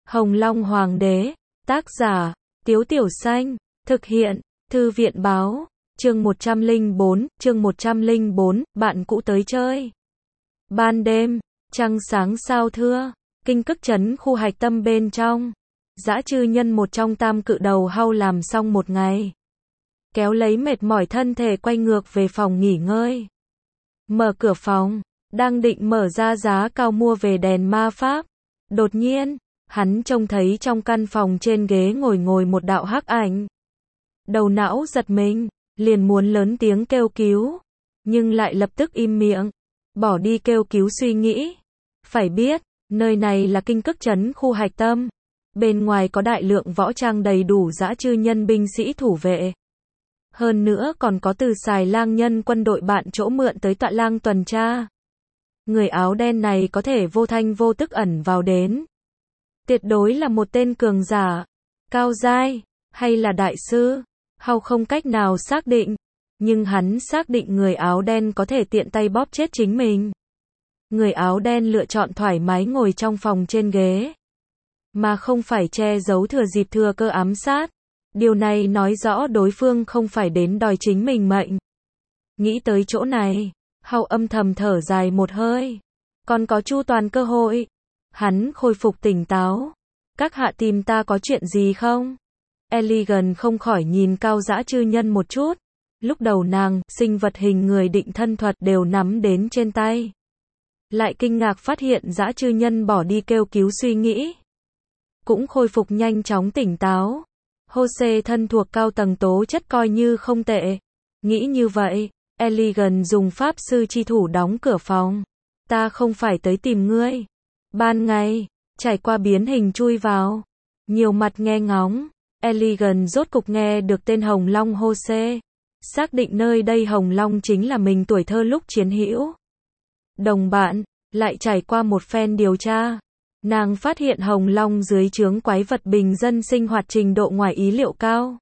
Hồng Long Hoàng đế, tác giả, Tiếu Tiểu Xanh, thực hiện, Thư viện báo, chương 104, bạn cũ tới chơi. Ban đêm, trăng sáng sao thưa, kinh cức trấn khu hạch tâm bên trong. Dã Chư Nhân một trong tam cự đầu hau làm xong một ngày. Kéo lấy mệt mỏi thân thể quay ngược về phòng nghỉ ngơi. Mở cửa phòng, đang định mở ra giá cao mua về đèn ma pháp. Đột nhiên, hắn trông thấy trong căn phòng trên ghế ngồi một đạo hắc ảnh. Đầu não giật mình, liền muốn lớn tiếng kêu cứu, nhưng lại lập tức im miệng, bỏ đi kêu cứu suy nghĩ. Phải biết, nơi này là kinh cức trấn khu hạch tâm. Bên ngoài có đại lượng võ trang đầy đủ dã chư nhân binh sĩ thủ vệ. Hơn nữa còn có từ xài lang nhân quân đội bạn chỗ mượn tới tọa lang tuần tra. Người áo đen này có thể vô thanh vô tức ẩn vào đến. Tuyệt đối là một tên cường giả, cao giai, hay là đại sư, Hau không cách nào xác định. Nhưng hắn xác định người áo đen có thể tiện tay bóp chết chính mình. Người áo đen lựa chọn thoải mái ngồi trong phòng trên ghế, mà không phải che giấu thừa dịp thừa cơ ám sát. Điều này nói rõ đối phương không phải đến đòi chính mình mệnh. Nghĩ tới chỗ này, Hau âm thầm thở dài một hơi. Còn có chu toàn cơ hội. Hắn khôi phục tỉnh táo. Các hạ tìm ta có chuyện gì không? Elegant không khỏi nhìn Cao Dã Chư Nhân một chút. Lúc đầu nàng, sinh vật hình người định thân thuật đều nắm đến trên tay. Lại kinh ngạc phát hiện Dã Chư Nhân bỏ đi kêu cứu suy nghĩ. Cũng khôi phục nhanh chóng tỉnh táo. Jose thân thuộc cao tầng tố chất coi như không tệ. Nghĩ như vậy, Elegant dùng pháp sư chi thủ đóng cửa phòng. Ta không phải tới tìm ngươi. Ban ngày, trải qua biến hình chui vào. Nhiều mặt nghe ngóng, Elegant rốt cục nghe được tên Hồng Long Jose. Xác định nơi đây Hồng Long chính là mình tuổi thơ lúc chiến hữu. Đồng bạn, lại trải qua một phen điều tra. Nàng phát hiện Hồng Long dưới trướng quái vật bình dân sinh hoạt trình độ ngoài ý liệu cao.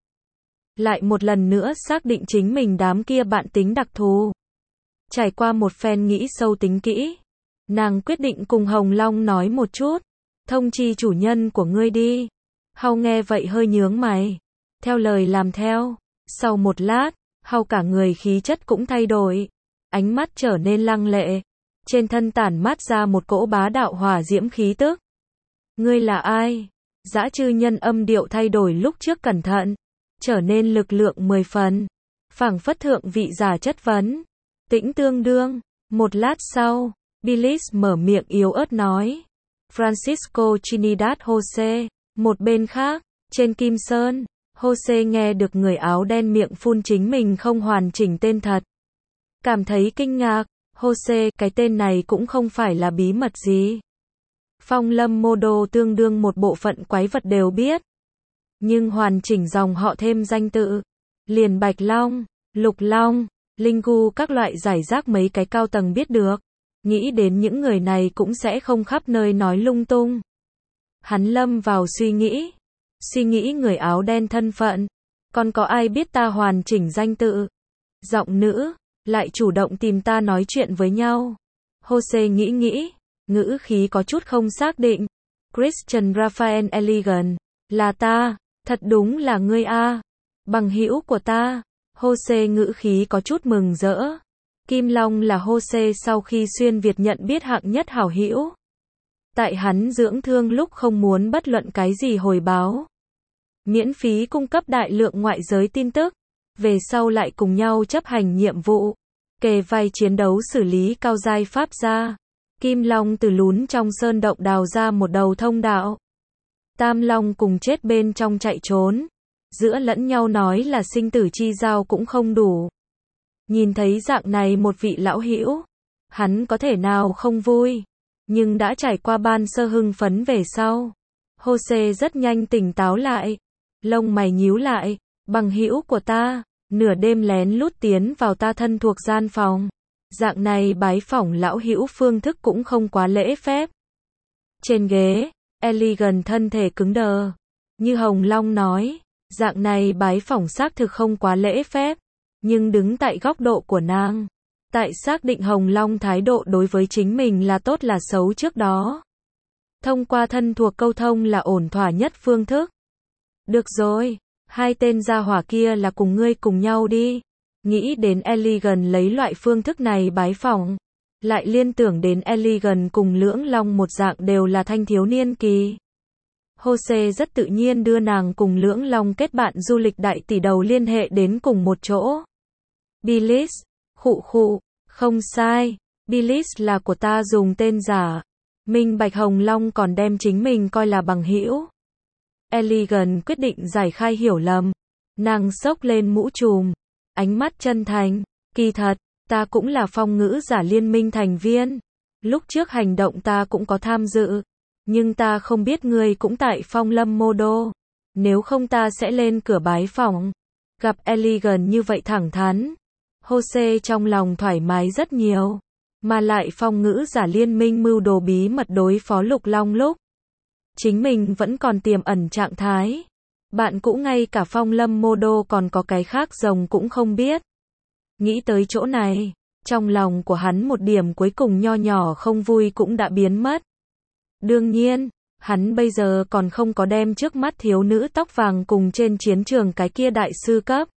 Lại một lần nữa xác định chính mình đám kia bạn tính đặc thù. Trải qua một phen nghĩ sâu tính kỹ, nàng quyết định cùng Hồng Long nói một chút. Thông chi chủ nhân của ngươi đi. Hau nghe vậy hơi nhướng mày. Theo lời làm theo. Sau một lát, Hau cả người khí chất cũng thay đổi. Ánh mắt trở nên lăng lệ. Trên thân tản mát ra một cỗ bá đạo hỏa diễm khí tức. Ngươi là ai? Dã Chư Nhân âm điệu thay đổi lúc trước cẩn thận, trở nên lực lượng 10 phần. Phảng phất thượng vị giả chất vấn. Tĩnh tương đương. Một lát sau, Billis mở miệng yếu ớt nói. Francisco Trinidad Jose. Một bên khác, trên Kim Sơn, Jose nghe được người áo đen miệng phun chính mình không hoàn chỉnh tên thật. Cảm thấy kinh ngạc. Jose, cái tên này cũng không phải là bí mật gì. Phong Lâm Mô Đô tương đương một bộ phận quái vật đều biết. Nhưng hoàn chỉnh dòng họ thêm danh tự. Liền Bạch Long, Lục Long, Linh Gu các loại giải rác mấy cái cao tầng biết được. Nghĩ đến những người này cũng sẽ không khắp nơi nói lung tung. Hắn lâm vào suy nghĩ. Suy nghĩ người áo đen thân phận. Còn có ai biết ta hoàn chỉnh danh tự? Giọng nữ lại chủ động tìm ta nói chuyện với nhau. Jose nghĩ, ngữ khí có chút không xác định. Christian Raphael Elegant, là ta, thật đúng là ngươi a, bằng hữu của ta. Jose ngữ khí có chút mừng rỡ. Kim Long là Jose sau khi xuyên Việt nhận biết hạng nhất hảo hữu. Tại hắn dưỡng thương lúc không muốn bất luận cái gì hồi báo. Miễn phí cung cấp đại lượng ngoại giới tin tức. Về sau lại cùng nhau chấp hành nhiệm vụ. Kề vai chiến đấu xử lý cao giai pháp gia. Kim Long từ lún trong sơn động đào ra một đầu thông đạo. Tam Long cùng chết bên trong chạy trốn. Giữa lẫn nhau nói là sinh tử chi giao cũng không đủ. Nhìn thấy dạng này một vị lão hữu, hắn có thể nào không vui. Nhưng đã trải qua ban sơ hưng phấn về sau. Jose rất nhanh tỉnh táo lại. Lông mày nhíu lại. Bằng hữu của ta. Nửa đêm lén lút tiến vào ta thân thuộc gian phòng. Dạng này bái phỏng lão hữu phương thức cũng không quá lễ phép. Trên ghế, Elegant thân thể cứng đờ. Như Hồng Long nói, dạng này bái phỏng xác thực không quá lễ phép. Nhưng đứng tại góc độ của nàng, tại xác định Hồng Long thái độ đối với chính mình là tốt là xấu trước đó. Thông qua thân thuộc câu thông là ổn thỏa nhất phương thức. Được rồi, hai tên gia hỏa kia là cùng ngươi cùng nhau đi. Nghĩ đến Elegant lấy loại phương thức này bái phỏng, lại liên tưởng đến Elegant cùng Lưỡng Long một dạng đều là thanh thiếu niên kỳ. Jose rất tự nhiên đưa nàng cùng Lưỡng Long kết bạn du lịch đại tỷ đầu liên hệ đến cùng một chỗ. Billis, khụ khụ, không sai, Billis là của ta dùng tên giả. Minh Bạch Hồng Long còn đem chính mình coi là bằng hữu. Elegant quyết định giải khai hiểu lầm. Nàng xốc lên mũ trùm, ánh mắt chân thành, kỳ thật, ta cũng là phong ngữ giả liên minh thành viên. Lúc trước hành động ta cũng có tham dự, nhưng ta không biết ngươi cũng tại Phong Lâm Mô Đô. Nếu không ta sẽ lên cửa bái phỏng. Gặp Elegant như vậy thẳng thắn, Jose trong lòng thoải mái rất nhiều. Mà lại phong ngữ giả liên minh mưu đồ bí mật đối phó Lục Long lúc chính mình vẫn còn tiềm ẩn trạng thái. Bạn cũ ngay cả Phong Lâm Mô Đô còn có cái khác rồng cũng không biết. Nghĩ tới chỗ này, trong lòng của hắn một điểm cuối cùng nho nhỏ không vui cũng đã biến mất. Đương nhiên, hắn bây giờ còn không có đem trước mắt thiếu nữ tóc vàng cùng trên chiến trường cái kia đại sư cấp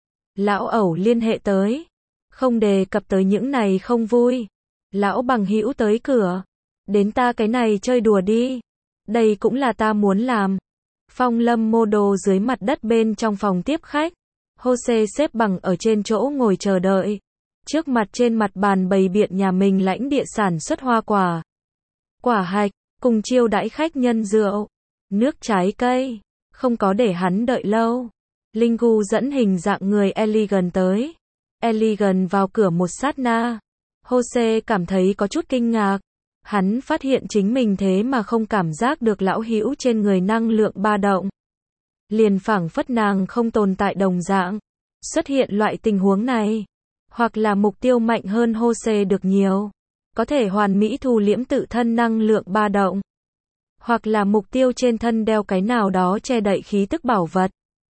lão ẩu liên hệ tới. Không đề cập tới những này không vui. Lão bằng hữu tới cửa. Đến ta cái này chơi đùa đi. Đây cũng là ta muốn làm. Phong Lâm Mô Đô dưới mặt đất bên trong phòng tiếp khách. Jose xếp bằng ở trên chỗ ngồi chờ đợi. Trước mặt trên mặt bàn bày biện nhà mình lãnh địa sản xuất hoa quả. Quả hạch, cùng chiêu đãi khách nhân rượu. Nước trái cây. Không có để hắn đợi lâu. Lingu dẫn hình dạng người Elegant tới. Elegant vào cửa một sát na. Jose cảm thấy có chút kinh ngạc. Hắn phát hiện chính mình thế mà không cảm giác được lão hữu trên người năng lượng ba động. Liền phảng phất nàng không tồn tại đồng dạng. Xuất hiện loại tình huống này. Hoặc là mục tiêu mạnh hơn Jose được nhiều. Có thể hoàn mỹ thu liễm tự thân năng lượng ba động. Hoặc là mục tiêu trên thân đeo cái nào đó che đậy khí tức bảo vật.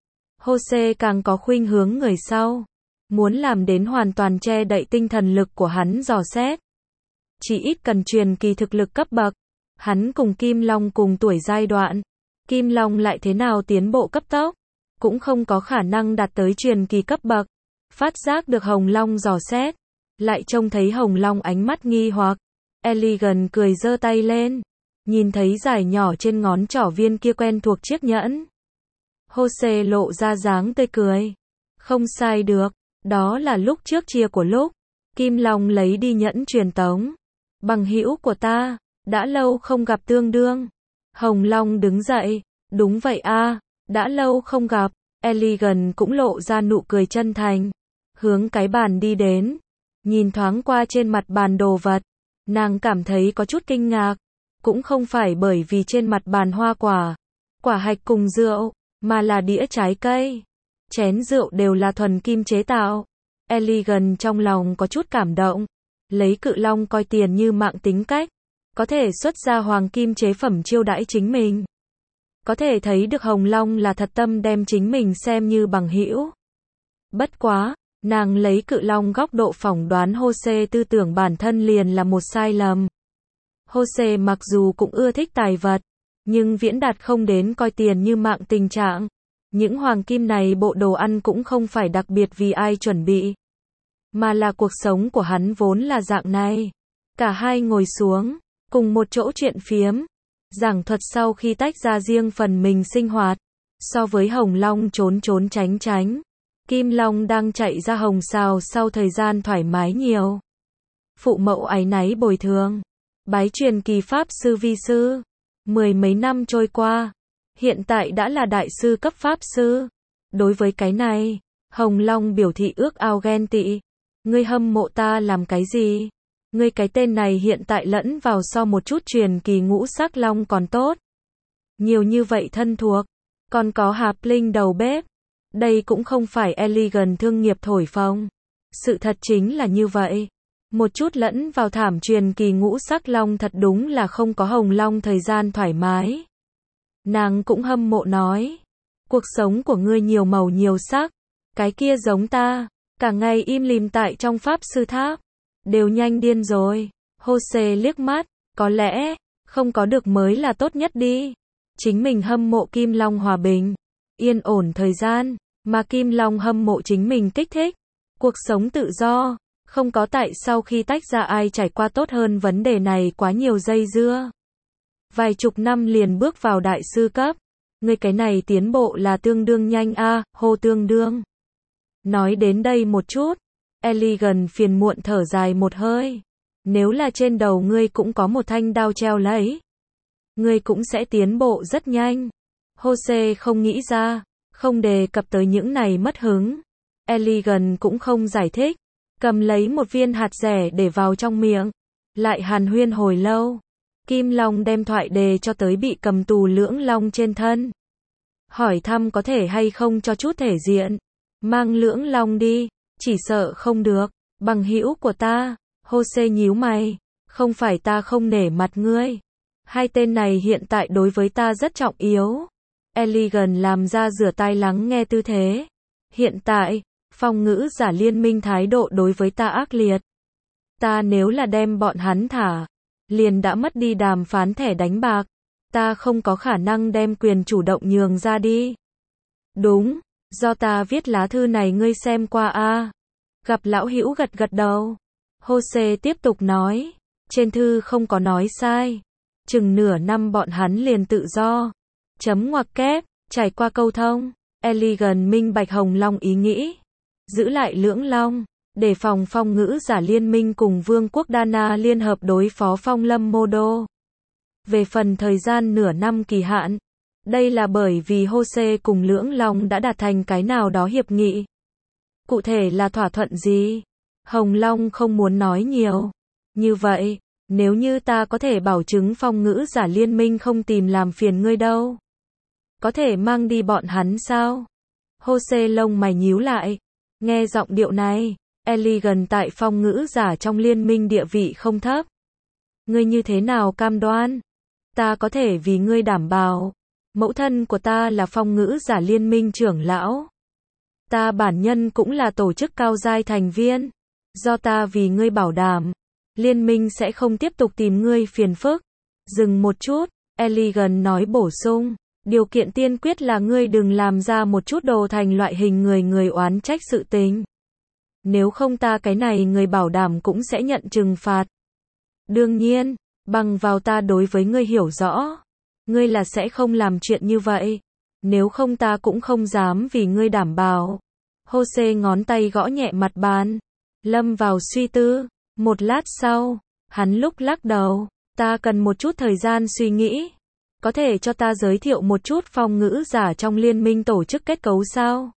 Jose càng có khuynh hướng người sau. Muốn làm đến hoàn toàn che đậy tinh thần lực của hắn dò xét. Chỉ ít cần truyền kỳ thực lực cấp bậc. Hắn cùng Kim Long cùng tuổi giai đoạn. Kim Long lại thế nào tiến bộ cấp tốc. Cũng không có khả năng đạt tới truyền kỳ cấp bậc. Phát giác được Hồng Long dò xét. Lại trông thấy Hồng Long ánh mắt nghi hoặc. Elegant cười giơ tay lên. Nhìn thấy giải nhỏ trên ngón trỏ viên kia quen thuộc chiếc nhẫn. Jose lộ ra dáng tươi cười. Không sai được. Đó là lúc trước chia của lúc. Kim Long lấy đi nhẫn truyền tống. Bằng hữu của ta. Đã lâu không gặp tương đương. Hồng Long đứng dậy. Đúng vậy a, đã lâu không gặp. Elegant cũng lộ ra nụ cười chân thành. Hướng cái bàn đi đến. Nhìn thoáng qua trên mặt bàn đồ vật. Nàng cảm thấy có chút kinh ngạc. Cũng không phải bởi vì trên mặt bàn hoa quả. Quả hạch cùng rượu. Mà là đĩa trái cây. Chén rượu đều là thuần kim chế tạo. Elegant trong lòng có chút cảm động. Lấy Cự Long coi tiền như mạng tính cách. Có thể xuất ra hoàng kim chế phẩm chiêu đãi chính mình. Có thể thấy được Hồng Long là thật tâm đem chính mình xem như bằng hữu. Bất quá, nàng lấy Cự Long góc độ phỏng đoán Jose tư tưởng bản thân liền là một sai lầm. Jose mặc dù cũng ưa thích tài vật, nhưng viễn đạt không đến coi tiền như mạng tình trạng. Những hoàng kim này bộ đồ ăn cũng không phải đặc biệt vì ai chuẩn bị. Mà là cuộc sống của hắn vốn là dạng này. Cả hai ngồi xuống, cùng một chỗ chuyện phiếm. Giảng thuật sau khi tách ra riêng phần mình sinh hoạt. So với Hồng Long trốn trốn tránh tránh. Kim Long đang chạy ra hồng xào sau thời gian thoải mái nhiều. Phụ mẫu áy náy bồi thường. Bái truyền kỳ pháp sư vi sư. 10 mấy năm trôi qua. Hiện tại đã là đại sư cấp pháp sư. Đối với cái này, Hồng Long biểu thị ước ao ghen tị. Ngươi hâm mộ ta làm cái gì? Ngươi cái tên này hiện tại lẫn vào so một chút truyền kỳ ngũ sắc long còn tốt. Nhiều như vậy thân thuộc. Còn có Hạp Linh đầu bếp. Đây cũng không phải Elegant thương nghiệp thổi phồng. Sự thật chính là như vậy. Một chút lẫn vào thảm truyền kỳ ngũ sắc long thật đúng là không có Hồng Long thời gian thoải mái. Nàng cũng hâm mộ nói. Cuộc sống của ngươi nhiều màu nhiều sắc. Cái kia giống ta. Cả ngày im lìm tại trong pháp sư tháp. Đều nhanh điên rồi. Jose liếc mắt. Có lẽ, Không có được mới là tốt nhất đi. Chính mình hâm mộ Kim Long hòa bình, yên ổn thời gian, mà Kim Long hâm mộ chính mình kích thích, cuộc sống tự do, không có tại sao khi tách ra ai trải qua tốt hơn vấn đề này quá nhiều dây dưa. Vài chục năm liền bước vào đại sư cấp, ngươi cái này tiến bộ là tương đương nhanh a, hô tương đương. Nói đến đây một chút, Elegant phiền muộn thở dài một hơi. Nếu là trên đầu ngươi cũng có một thanh đao treo lấy, ngươi cũng sẽ tiến bộ rất nhanh. Jose không nghĩ ra, không đề cập tới những này mất hứng. Elegant cũng không giải thích, cầm lấy một viên hạt dẻ để vào trong miệng, lại hàn huyên hồi lâu. Kim Long đem thoại đề cho tới bị cầm tù Lưỡng Long trên thân. Hỏi thăm có thể hay không cho chút thể diện. Mang Lưỡng Long đi, chỉ sợ không được. Bằng hữu của ta, Jose nhíu mày, không phải ta không nể mặt ngươi. Hai tên này hiện tại đối với ta rất trọng yếu. Elegant làm ra rửa tai lắng nghe tư thế. Hiện tại, Phong Ngữ Giả Liên minh thái độ đối với ta ác liệt. Ta nếu là đem bọn hắn thả, liền đã mất đi đàm phán thẻ đánh bạc. Ta không có khả năng đem quyền chủ động nhường ra đi. Đúng, do ta viết lá thư này ngươi xem qua a. Gặp lão hữu gật gật đầu. Jose tiếp tục nói, trên thư không có nói sai. Chừng nửa năm bọn hắn liền tự do. Chấm ngoặc kép, trải qua câu thông, Elegant minh bạch Hồng Long ý nghĩ. Giữ lại Lưỡng Long, để phòng Phong Ngữ Giả Liên minh cùng Vương quốc Dana liên hợp đối phó Phong Lâm Mô Đô. Về phần thời gian nửa năm kỳ hạn, đây là bởi vì Jose cùng Lưỡng Long đã đạt thành cái nào đó hiệp nghị. Cụ thể là thỏa thuận gì? Hồng Long không muốn nói nhiều. Như vậy, nếu như ta có thể bảo chứng Phong Ngữ Giả Liên minh không tìm làm phiền ngươi đâu. Có thể mang đi bọn hắn sao? Jose lông mày nhíu lại. Nghe giọng điệu này, Elegant tại Phong Ngữ Giả trong liên minh địa vị không thấp. Ngươi như thế nào cam đoan? Ta có thể vì ngươi đảm bảo. Mẫu thân của ta là Phong Ngữ Giả Liên minh trưởng lão. Ta bản nhân cũng là tổ chức cao giai thành viên. Do ta vì ngươi bảo đảm, liên minh sẽ không tiếp tục tìm ngươi phiền phức. Dừng một chút, Elegant nói bổ sung, điều kiện tiên quyết là ngươi đừng làm ra một chút đồ thành loại hình người oán trách sự tình. Nếu không ta cái này người bảo đảm cũng sẽ nhận trừng phạt. Đương nhiên, bằng vào ta đối với ngươi hiểu rõ, ngươi là sẽ không làm chuyện như vậy. Nếu không ta cũng không dám vì ngươi đảm bảo. Jose ngón tay gõ nhẹ mặt bàn, lâm vào suy tư. Một lát sau, hắn lúc lắc đầu, ta cần một chút thời gian suy nghĩ. Có thể cho ta giới thiệu một chút Phong Ngữ Giả trong liên minh tổ chức kết cấu sao?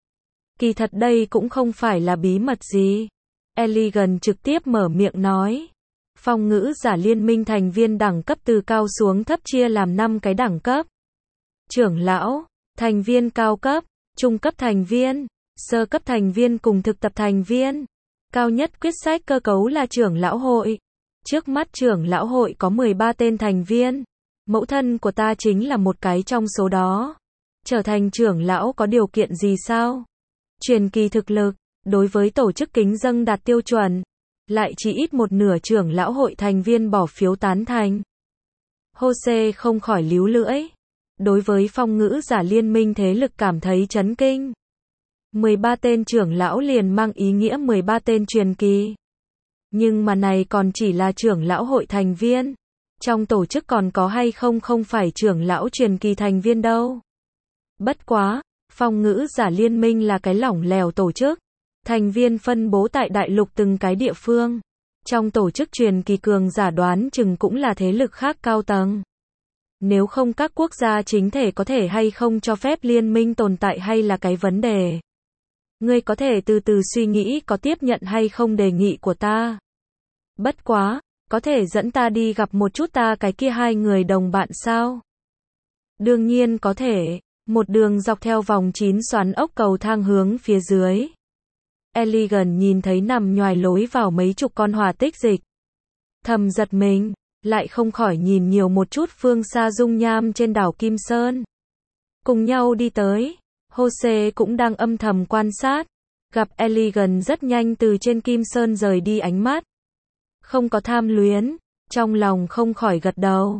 Kỳ thật đây cũng không phải là bí mật gì. Elegant trực tiếp mở miệng nói. Phong Ngữ Giả liên minh thành viên đẳng cấp từ cao xuống thấp chia làm 5 cái đẳng cấp. Trưởng lão, thành viên cao cấp, trung cấp thành viên, sơ cấp thành viên cùng thực tập thành viên. Cao nhất quyết sách cơ cấu là trưởng lão hội. Trước mắt trưởng lão hội có 13 tên thành viên. Mẫu thân của ta chính là một cái trong số đó. Trở thành trưởng lão có điều kiện gì sao? Truyền kỳ thực lực, đối với tổ chức kính dâng đạt tiêu chuẩn. Lại chỉ ít một nửa trưởng lão hội thành viên bỏ phiếu tán thành. Jose không khỏi líu lưỡi. Đối với Phong Ngữ Giả liên minh thế lực cảm thấy chấn kinh. 13 tên trưởng lão liền mang ý nghĩa 13 tên truyền kỳ. Nhưng mà này còn chỉ là trưởng lão hội thành viên. Trong tổ chức còn có hay không phải trưởng lão truyền kỳ thành viên đâu. Bất quá, Phong Ngữ Giả liên minh là cái lỏng lẻo tổ chức. Thành viên phân bố tại đại lục từng cái địa phương. Trong tổ chức truyền kỳ cường giả đoán chừng cũng là thế lực khác cao tầng. Nếu không các quốc gia chính thể có thể hay không cho phép liên minh tồn tại hay là cái vấn đề. Ngươi có thể từ từ suy nghĩ có tiếp nhận hay không đề nghị của ta. Bất quá, có thể dẫn ta đi gặp một chút ta cái kia 2 người đồng bạn sao? Đương nhiên có thể. Một đường dọc theo vòng 9 xoắn ốc cầu thang hướng phía dưới. Elegant nhìn thấy nằm nhoài lối vào mấy chục con hỏa tích dịch. Thầm giật mình, lại không khỏi nhìn nhiều một chút phương xa dung nham trên đảo Kim Sơn. Cùng nhau đi tới, Jose cũng đang âm thầm quan sát. Gặp Elegant rất nhanh từ trên Kim Sơn rời đi ánh mắt. Không có tham luyến, trong lòng không khỏi gật đầu.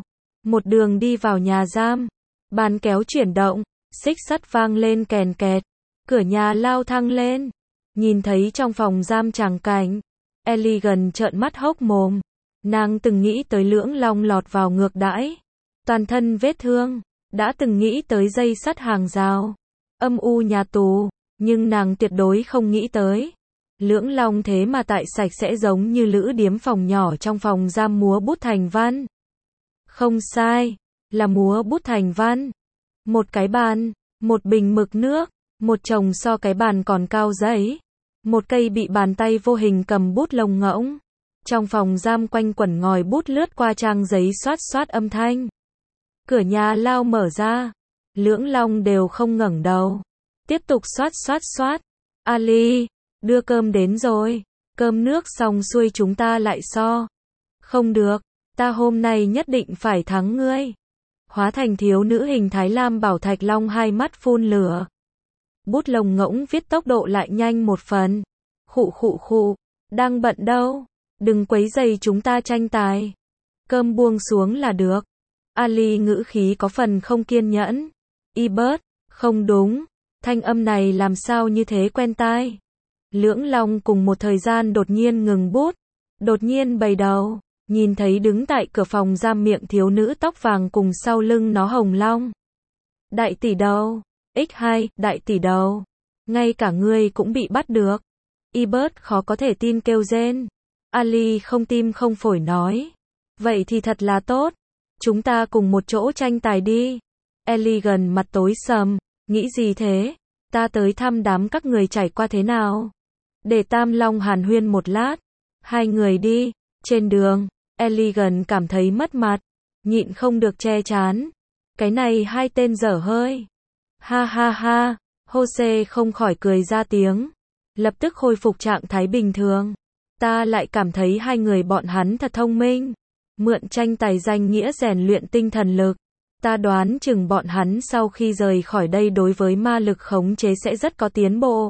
Một đường đi vào nhà giam. Bàn kéo chuyển động, xích sắt vang lên kèn kẹt. Cửa nhà lao thang lên. Nhìn thấy trong phòng giam tràng cảnh, Elegant trợn mắt hốc mồm. Nàng từng nghĩ tới Lưỡng Long lọt vào ngược đãi, toàn thân vết thương, đã từng nghĩ tới dây sắt hàng rào, âm u nhà tù, nhưng nàng tuyệt đối không nghĩ tới Lưỡng Long thế mà tại sạch sẽ giống như lữ điếm phòng nhỏ trong phòng giam múa bút thành văn. Không sai, là múa bút thành văn. Một cái bàn, một bình mực nước, một chồng so cái bàn còn cao giấy, một cây bị bàn tay vô hình cầm bút lông ngỗng. Trong phòng giam quanh quẩn ngòi bút lướt qua trang giấy xoát xoát âm thanh. Cửa nhà lao mở ra, Lưỡng Long đều không ngẩng đầu, tiếp tục xoát xoát xoát. Ali, đưa cơm đến rồi, cơm nước xong xuôi chúng ta lại so. Không được, ta hôm nay nhất định phải thắng ngươi. Hóa thành thiếu nữ hình Thái Lam Bảo Thạch Long hai mắt phun lửa. Bút lông ngỗng viết tốc độ lại nhanh một phần. Khụ khụ khụ, đang bận đâu, đừng quấy rầy chúng ta tranh tài. Cơm buông xuống là được. Ali ngữ khí có phần không kiên nhẫn. Ebert, không đúng, thanh âm này làm sao như thế quen tai. Lưỡng Long cùng một thời gian đột nhiên ngừng bút, đột nhiên bày đầu, nhìn thấy đứng tại cửa phòng giam miệng thiếu nữ tóc vàng cùng sau lưng nó Hồng Long. Đại tỷ đầu, X2, đại tỷ đầu, ngay cả ngươi cũng bị bắt được. Ebert khó có thể tin kêu rên. Ali không tim không phổi nói, vậy thì thật là tốt, chúng ta cùng một chỗ tranh tài đi. Elegant mặt tối sầm, nghĩ gì thế, ta tới thăm đám các người trải qua thế nào. Để Tam Long hàn huyên một lát, hai người đi. Trên đường, Elegant cảm thấy mất mặt, nhịn không được che chán. Cái này hai tên dở hơi. Ha ha ha, Jose không khỏi cười ra tiếng, lập tức khôi phục trạng thái bình thường. Ta lại cảm thấy hai người bọn hắn thật thông minh, mượn tranh tài danh nghĩa rèn luyện tinh thần lực. Ta đoán chừng bọn hắn sau khi rời khỏi đây đối với ma lực khống chế sẽ rất có tiến bộ.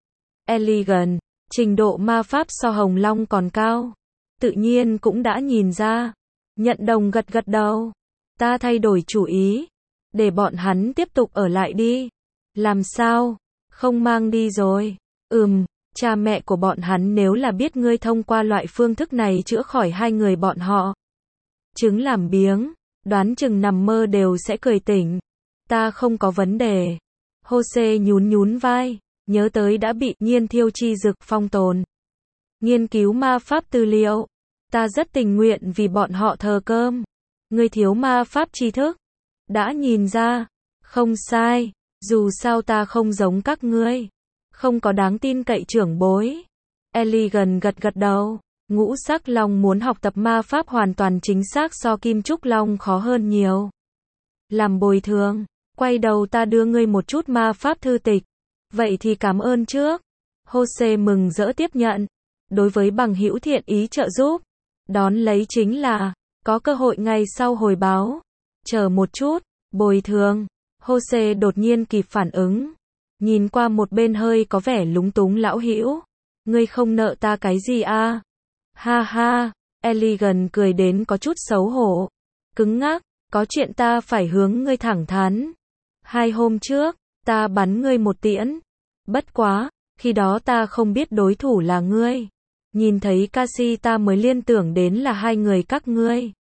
Elegant, trình độ ma pháp so Hồng Long còn cao, tự nhiên cũng đã nhìn ra. Nhận đồng gật gật đầu. Ta thay đổi chủ ý, để bọn hắn tiếp tục ở lại đi. Làm sao? Không mang đi rồi. Cha mẹ của bọn hắn nếu là biết ngươi thông qua loại phương thức này chữa khỏi hai người bọn họ, trứng làm biếng, đoán chừng nằm mơ đều sẽ cười tỉnh. Ta không có vấn đề. Jose nhún nhún vai, nhớ tới đã bị Nhiên Thiêu Chi Dực phong tồn. Nghiên cứu ma pháp tư liệu. Ta rất tình nguyện vì bọn họ thờ cơm. Ngươi thiếu ma pháp tri thức. Đã nhìn ra. Không sai, dù sao ta không giống các ngươi. Không có đáng tin cậy trưởng bối. Elegant gật gật đầu. Ngũ sắc long muốn học tập ma pháp hoàn toàn chính xác so kim trúc long khó hơn nhiều. Làm bồi thường, quay đầu ta đưa ngươi một chút ma pháp thư tịch. Vậy thì cảm ơn trước. Jose mừng rỡ tiếp nhận. Đối với bằng hữu thiện ý trợ giúp, đón lấy chính là có cơ hội ngày sau hồi báo. Chờ một chút, bồi thường. Jose đột nhiên kịp phản ứng, nhìn qua một bên hơi có vẻ lúng túng lão hữu. Ngươi không nợ ta cái gì à? Ha ha, Elegant cười đến có chút xấu hổ. Cứng ngắc, có chuyện ta phải hướng ngươi thẳng thắn. 2 hôm trước, ta bắn ngươi một tiễn. Bất quá, khi đó ta không biết đối thủ là ngươi. Nhìn thấy Cassie ta mới liên tưởng đến là hai người các ngươi.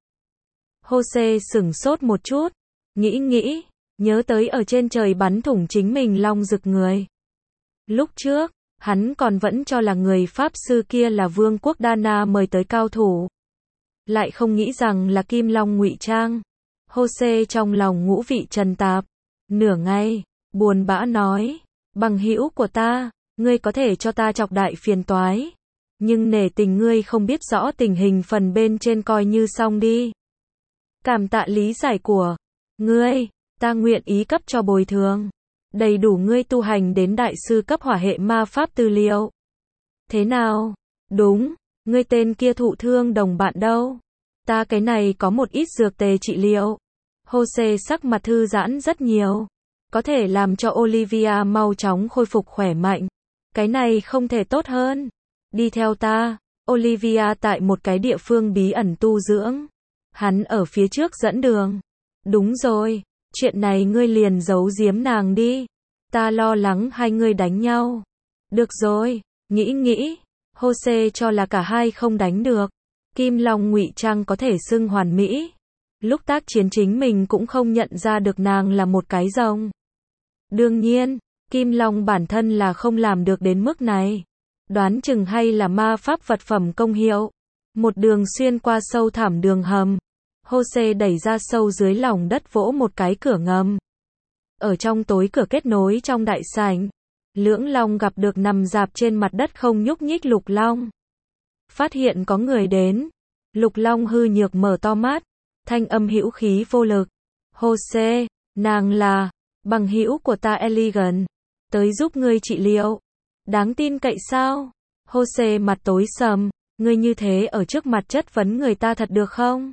Jose sửng sốt một chút, nghĩ, nhớ tới ở trên trời bắn thủng chính mình long rực người. Lúc trước, hắn còn vẫn cho là người pháp sư kia là vương quốc Dana mời tới cao thủ. Lại không nghĩ rằng là Kim Long ngụy trang. Jose trong lòng ngũ vị trần tạp. Nửa ngày, buồn bã nói, bằng hữu của ta, ngươi có thể cho ta chọc đại phiền toái. Nhưng nể tình ngươi không biết rõ tình hình phần bên trên coi như xong đi. Cảm tạ lý giải của ngươi, ta nguyện ý cấp cho bồi thường. Đầy đủ ngươi tu hành đến đại sư cấp hỏa hệ ma pháp tư liệu. Thế nào? Đúng, ngươi tên kia thụ thương đồng bạn đâu? Ta cái này có một ít dược tề trị liệu. Jose sắc mặt thư giãn rất nhiều. Có thể làm cho Olivia mau chóng khôi phục khỏe mạnh. Cái này không thể tốt hơn. Đi theo ta. Olivia tại một cái địa phương bí ẩn tu dưỡng. Hắn ở phía trước dẫn đường. Đúng rồi, chuyện này ngươi liền giấu giếm nàng đi. Ta lo lắng hai ngươi đánh nhau. Được rồi, nghĩ, Jose cho là cả hai không đánh được. Kim Long ngụy trang có thể xưng hoàn mỹ. Lúc tác chiến chính mình cũng không nhận ra được nàng là một cái rồng. Đương nhiên, Kim Long bản thân là không làm được đến mức này. Đoán chừng hay là ma pháp vật phẩm công hiệu. Một đường xuyên qua sâu thẳm đường hầm. Jose đẩy ra sâu dưới lòng đất vỗ một cái cửa ngầm. Ở trong tối cửa kết nối trong đại sảnh, Lưỡng Long gặp được nằm rạp trên mặt đất không nhúc nhích Lục Long. Phát hiện có người đến, Lục Long hư nhược mở to mắt, thanh âm hữu khí vô lực. Jose, nàng là bằng hữu của ta Elegant, tới giúp ngươi trị liệu. Đáng tin cậy sao? Jose mặt tối sầm, ngươi như thế ở trước mặt chất vấn người ta thật được không?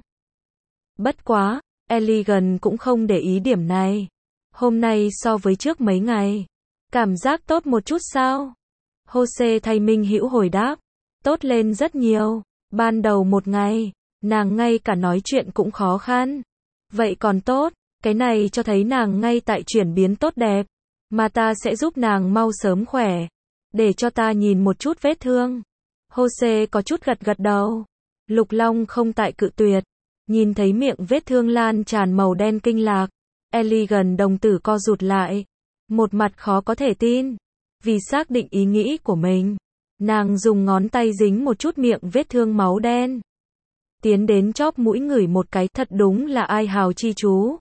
Bất quá, Elegant cũng không để ý điểm này. Hôm nay so với trước mấy ngày, cảm giác tốt một chút sao? Jose thay Minh Hữu hồi đáp, tốt lên rất nhiều. Ban đầu một ngày, nàng ngay cả nói chuyện cũng khó khăn. Vậy còn tốt, cái này cho thấy nàng ngay tại chuyển biến tốt đẹp. Mà ta sẽ giúp nàng mau sớm khỏe. Để cho ta nhìn một chút vết thương. Jose có chút gật đầu. Lục Long không tại cự tuyệt. Nhìn thấy miệng vết thương lan tràn màu đen kinh lạc. Elegant đồng tử co rụt lại. Một mặt khó có thể tin. Vì xác định ý nghĩ của mình, nàng dùng ngón tay dính một chút miệng vết thương máu đen. Tiến đến chóp mũi ngửi một cái, thật đúng là ai hào chi chú.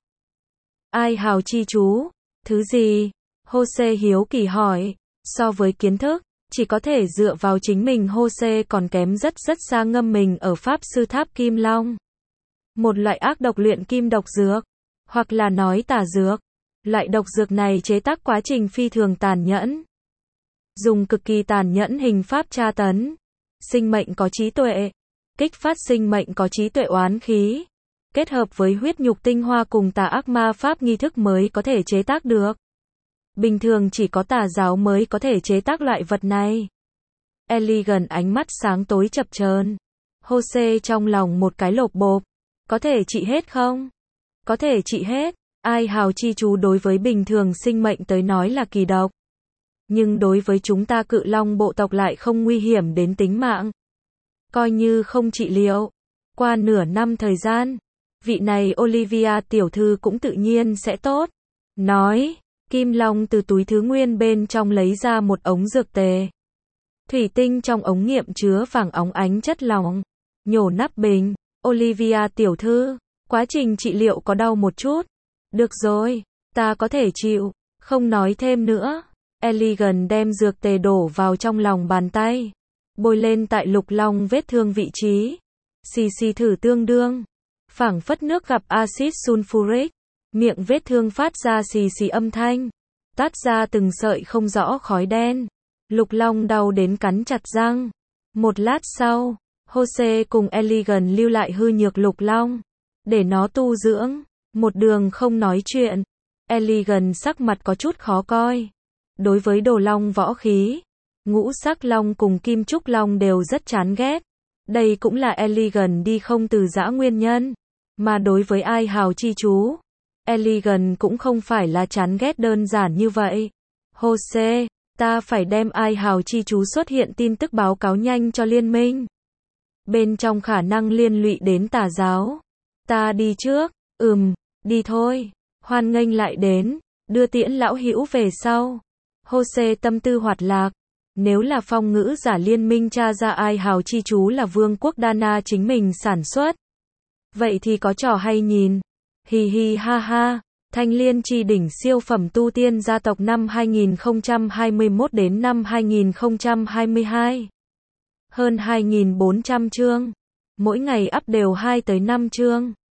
Ai hào chi chú? Thứ gì? Jose hiếu kỳ hỏi. So với kiến thức, chỉ có thể dựa vào chính mình, Jose còn kém rất xa ngâm mình ở Pháp Sư Tháp Kim Long. Một loại ác độc luyện kim độc dược, hoặc là nói tà dược. Loại độc dược này chế tác quá trình phi thường tàn nhẫn. Dùng cực kỳ tàn nhẫn hình pháp tra tấn. Sinh mệnh có trí tuệ. Kích phát sinh mệnh có trí tuệ oán khí. Kết hợp với huyết nhục tinh hoa cùng tà ác ma pháp nghi thức mới có thể chế tác được. Bình thường chỉ có tà giáo mới có thể chế tác loại vật này. Elegant ánh mắt sáng tối chập chờn. Jose trong lòng một cái lộp bộp. Có thể trị hết không? Có thể trị hết. Ai hào chi chú đối với bình thường sinh mệnh tới nói là kỳ độc. Nhưng đối với chúng ta Cự Long bộ tộc lại không nguy hiểm đến tính mạng. Coi như không trị liệu. Qua nửa năm thời gian, vị này Olivia tiểu thư cũng tự nhiên sẽ tốt. Nói, Kim Long từ túi thứ nguyên bên trong lấy ra một ống dược tề. Thủy tinh trong ống nghiệm chứa vàng óng ánh chất lỏng. Nhổ nắp bình. Olivia tiểu thư, quá trình trị liệu có đau một chút. Được rồi, ta có thể chịu. Không nói thêm nữa. Elegant đem dược tề đổ vào trong lòng bàn tay. Bôi lên tại Lục Long vết thương vị trí. Xì thử tương đương. Phảng phất nước gặp axit sulfuric. Miệng vết thương phát ra xì âm thanh. Tát ra từng sợi không rõ khói đen. Lục Long đau đến cắn chặt răng. Một lát sau, Jose cùng Elegant lưu lại hư nhược Lục Long. Để nó tu dưỡng. Một đường không nói chuyện. Elegant sắc mặt có chút khó coi. Đối với đồ long võ khí, ngũ sắc long cùng kim trúc long đều rất chán ghét. Đây cũng là Elegant đi không từ giã nguyên nhân. Mà đối với ai hào chi chú, Elegant cũng không phải là chán ghét đơn giản như vậy. Jose, ta phải đem ai hào chi chú xuất hiện tin tức báo cáo nhanh cho liên minh. Bên trong khả năng liên lụy đến tà giáo. Ta đi trước. Đi thôi. Hoan nghênh lại đến. Đưa tiễn lão hữu về sau. Jose tâm tư hoạt lạc. Nếu là phong ngữ giả liên minh tra ra ai hào chi chú là vương quốc Dana chính mình sản xuất. Vậy thì có trò hay nhìn. Hi ha ha. Thanh liên chi đỉnh siêu phẩm tu tiên gia tộc năm 2021 đến năm 2022. Hơn 2.400 chương. Mỗi ngày up đều 2 tới 5 chương.